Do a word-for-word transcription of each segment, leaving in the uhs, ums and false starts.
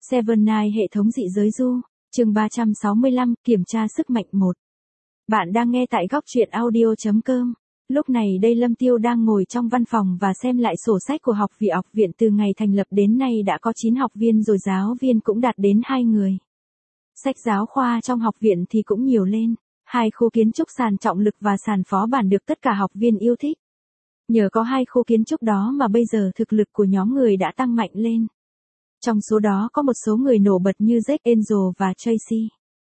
Seven Nine hệ thống dị giới du, chương ba trăm sáu mươi lăm, kiểm tra sức mạnh một. Bạn đang nghe tại góc truyện audio chấm com. Lúc này đây Lâm Tiêu đang ngồi trong văn phòng và xem lại sổ sách của học viện học viện từ ngày thành lập đến nay đã có chín học viên rồi giáo viên cũng đạt đến hai người. Sách giáo khoa trong học viện thì cũng nhiều lên, hai khu kiến trúc sàn trọng lực và sàn phó bản được tất cả học viên yêu thích. Nhờ có hai khu kiến trúc đó mà bây giờ thực lực của nhóm người đã tăng mạnh lên. Trong số đó có một số người nổi bật như Jack, Angel và Tracy.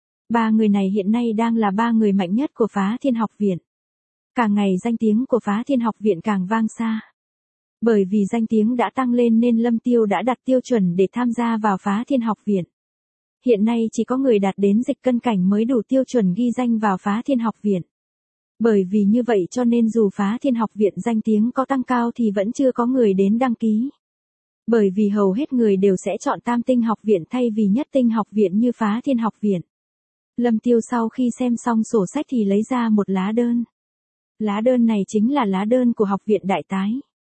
Ba người này hiện nay đang là ba người mạnh nhất của Phá Thiên Học Viện. Càng ngày danh tiếng của Phá Thiên Học Viện càng vang xa. Bởi vì danh tiếng đã tăng lên nên Lâm Tiêu đã đặt tiêu chuẩn để tham gia vào Phá Thiên Học Viện. Hiện nay chỉ có người đạt đến dịch cân cảnh mới đủ tiêu chuẩn ghi danh vào Phá Thiên Học Viện. Bởi vì như vậy cho nên dù Phá Thiên Học Viện danh tiếng có tăng cao thì vẫn chưa có người đến đăng ký. Bởi vì hầu hết người đều sẽ chọn Tam Tinh Học Viện thay vì Nhất Tinh Học Viện như Phá Thiên Học Viện. Lâm Tiêu sau khi xem xong sổ sách thì lấy ra một lá đơn. Lá đơn này chính là lá đơn của Học viện Đại Tái.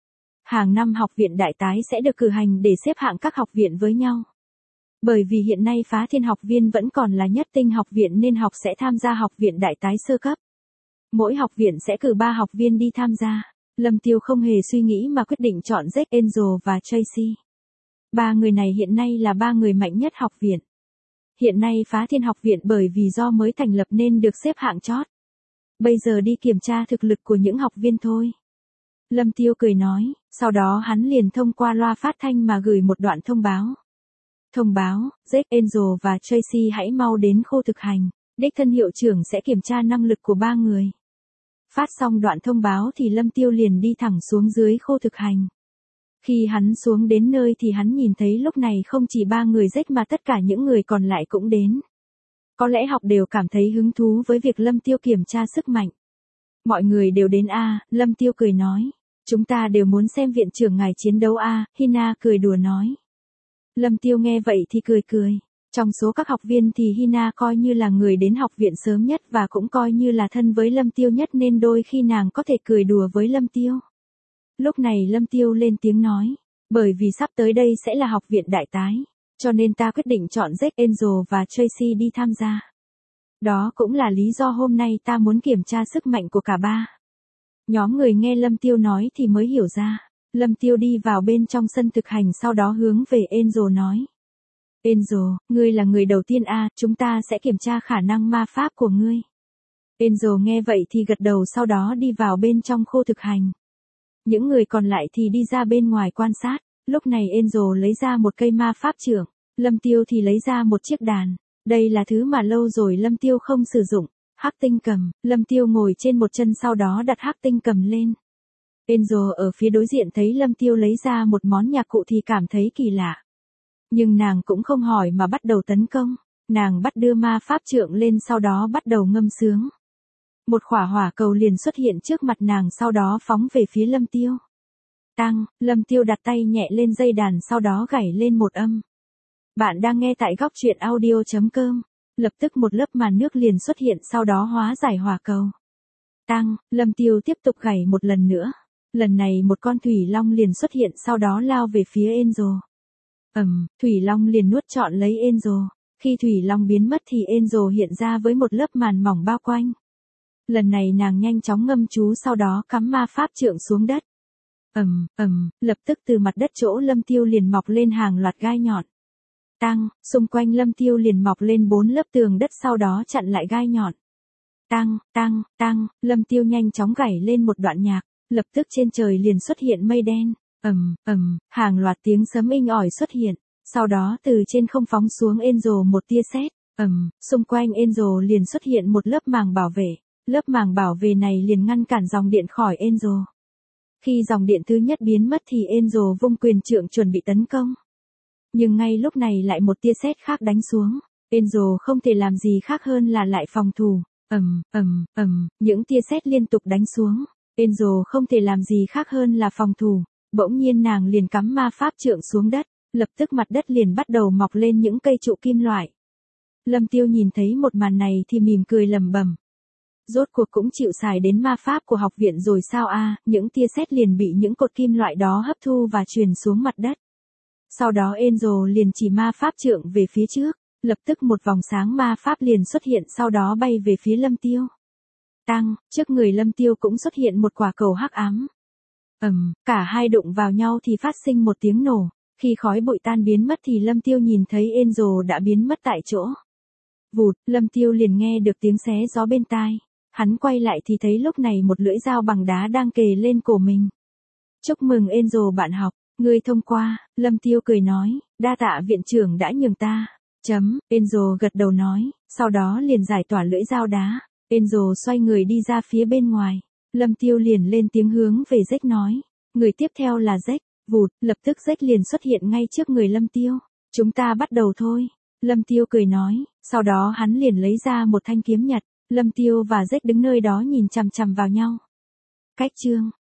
Hàng năm Học viện Đại Tái sẽ được cử hành để xếp hạng các học viện với nhau. Bởi vì hiện nay Phá Thiên Học Viên vẫn còn là Nhất Tinh Học Viện nên học sẽ tham gia Học viện Đại Tái sơ cấp. Mỗi học viện sẽ cử ba học viên đi tham gia. Lâm Tiêu không hề suy nghĩ mà quyết định chọn Jack, Angel và Tracy. Ba người này hiện nay là ba người mạnh nhất học viện. Hiện nay Phá Thiên Học Viện bởi vì do mới thành lập nên được xếp hạng chót. Bây giờ đi kiểm tra thực lực của những học viên thôi. Lâm Tiêu cười nói, sau đó hắn liền thông qua loa phát thanh mà gửi một đoạn thông báo. Thông báo, Jack, Angel và Tracy hãy mau đến khu thực hành, đích thân hiệu trưởng sẽ kiểm tra năng lực của ba người. Phát xong đoạn thông báo thì Lâm Tiêu liền đi thẳng xuống dưới khu thực hành. Khi hắn xuống đến nơi thì hắn nhìn thấy lúc này không chỉ ba người Jack mà tất cả những người còn lại cũng đến. Có lẽ học đều cảm thấy hứng thú với việc Lâm Tiêu kiểm tra sức mạnh. Mọi người đều đến a, à, Lâm Tiêu cười nói. Chúng ta đều muốn xem viện trưởng ngài chiến đấu a, à, Hina cười đùa nói. Lâm Tiêu nghe vậy thì cười cười. Trong số các học viên thì Hina coi như là người đến học viện sớm nhất và cũng coi như là thân với Lâm Tiêu nhất nên đôi khi nàng có thể cười đùa với Lâm Tiêu. Lúc này Lâm Tiêu lên tiếng nói, bởi vì sắp tới đây sẽ là học viện Đại Tái, cho nên ta quyết định chọn Jack, Angel và Tracy đi tham gia. Đó cũng là lý do hôm nay ta muốn kiểm tra sức mạnh của cả ba. Nhóm người nghe Lâm Tiêu nói thì mới hiểu ra. Lâm Tiêu đi vào bên trong sân thực hành sau đó hướng về Angel nói. Angel, ngươi là người đầu tiên a, à, chúng ta sẽ kiểm tra khả năng ma pháp của ngươi. Angel nghe vậy thì gật đầu sau đó đi vào bên trong khu thực hành. Những người còn lại thì đi ra bên ngoài quan sát. Lúc này Angel lấy ra một cây ma pháp chưởng, Lâm Tiêu thì lấy ra một chiếc đàn. Đây là thứ mà lâu rồi Lâm Tiêu không sử dụng. Hắc tinh cầm, Lâm Tiêu ngồi trên một chân sau đó đặt hắc tinh cầm lên. Angel ở phía đối diện thấy Lâm Tiêu lấy ra một món nhạc cụ thì cảm thấy kỳ lạ. Nhưng nàng cũng không hỏi mà bắt đầu tấn công. Nàng bắt đưa ma pháp trượng lên sau đó bắt đầu ngâm sướng. Một khỏa hỏa cầu liền xuất hiện trước mặt nàng sau đó phóng về phía Lâm Tiêu. Tăng, Lâm Tiêu đặt tay nhẹ lên dây đàn sau đó gảy lên một âm. Bạn đang nghe tại góc truyện audio chấm com. Lập tức một lớp màn nước liền xuất hiện sau đó hóa giải hỏa cầu. Tăng, Lâm Tiêu tiếp tục gảy một lần nữa. Lần này một con thủy long liền xuất hiện sau đó lao về phía Angel. Ầm, thủy long liền nuốt trọn lấy Angel. Khi thủy long biến mất thì Angel hiện ra với một lớp màn mỏng bao quanh. Lần này nàng nhanh chóng ngâm chú sau đó cắm ma pháp trượng xuống đất. Ầm, ầm, lập tức từ mặt đất chỗ Lâm Tiêu liền mọc lên hàng loạt gai nhọn. Tăng, xung quanh Lâm Tiêu liền mọc lên bốn lớp tường đất sau đó chặn lại gai nhọn. Tăng, tăng, tăng, Lâm Tiêu nhanh chóng gảy lên một đoạn nhạc, lập tức trên trời liền xuất hiện mây đen. Ầm, ầm, hàng loạt tiếng sấm inh ỏi xuất hiện, sau đó từ trên không phóng xuống Angel một tia sét. Ầm, xung quanh Angel liền xuất hiện một lớp màng bảo vệ. Lớp màng bảo vệ này liền ngăn cản dòng điện khỏi Angel. Khi dòng điện thứ nhất biến mất thì Angel vung quyền trượng chuẩn bị tấn công. Nhưng ngay lúc này lại một tia sét khác đánh xuống. Angel không thể làm gì khác hơn là lại phòng thủ. Ầm, ầm, ầm, những tia sét liên tục đánh xuống. Angel không thể làm gì khác hơn là phòng thủ. Bỗng nhiên nàng liền cắm ma pháp trượng xuống đất. Lập tức mặt đất liền bắt đầu mọc lên những cây trụ kim loại. Lâm Tiêu nhìn thấy một màn này thì mỉm cười lẩm bẩm. Rốt cuộc cũng chịu xài đến ma pháp của học viện rồi sao a, à, những tia sét liền bị những cột kim loại đó hấp thu và truyền xuống mặt đất. Sau đó Angel liền chỉ ma pháp trượng về phía trước, lập tức một vòng sáng ma pháp liền xuất hiện sau đó bay về phía Lâm Tiêu. Tăng, trước người Lâm Tiêu cũng xuất hiện một quả cầu hắc ám. Ầm, cả hai đụng vào nhau thì phát sinh một tiếng nổ, khi khói bụi tan biến mất thì Lâm Tiêu nhìn thấy Angel đã biến mất tại chỗ. Vụt, Lâm Tiêu liền nghe được tiếng xé gió bên tai. Hắn quay lại thì thấy lúc này một lưỡi dao bằng đá đang kề lên cổ mình. Chúc mừng Angel bạn học, ngươi thông qua, Lâm Tiêu cười nói, đa tạ viện trưởng đã nhường ta. Chấm, Angel gật đầu nói, sau đó liền giải tỏa lưỡi dao đá. Angel xoay người đi ra phía bên ngoài. Lâm Tiêu liền lên tiếng hướng về Jack nói. Người tiếp theo là Jack. Vụt, lập tức Jack liền xuất hiện ngay trước người Lâm Tiêu. Chúng ta bắt đầu thôi. Lâm Tiêu cười nói, sau đó hắn liền lấy ra một thanh kiếm nhật. Lâm Tiêu và Jack đứng nơi đó nhìn chằm chằm vào nhau. Cách chương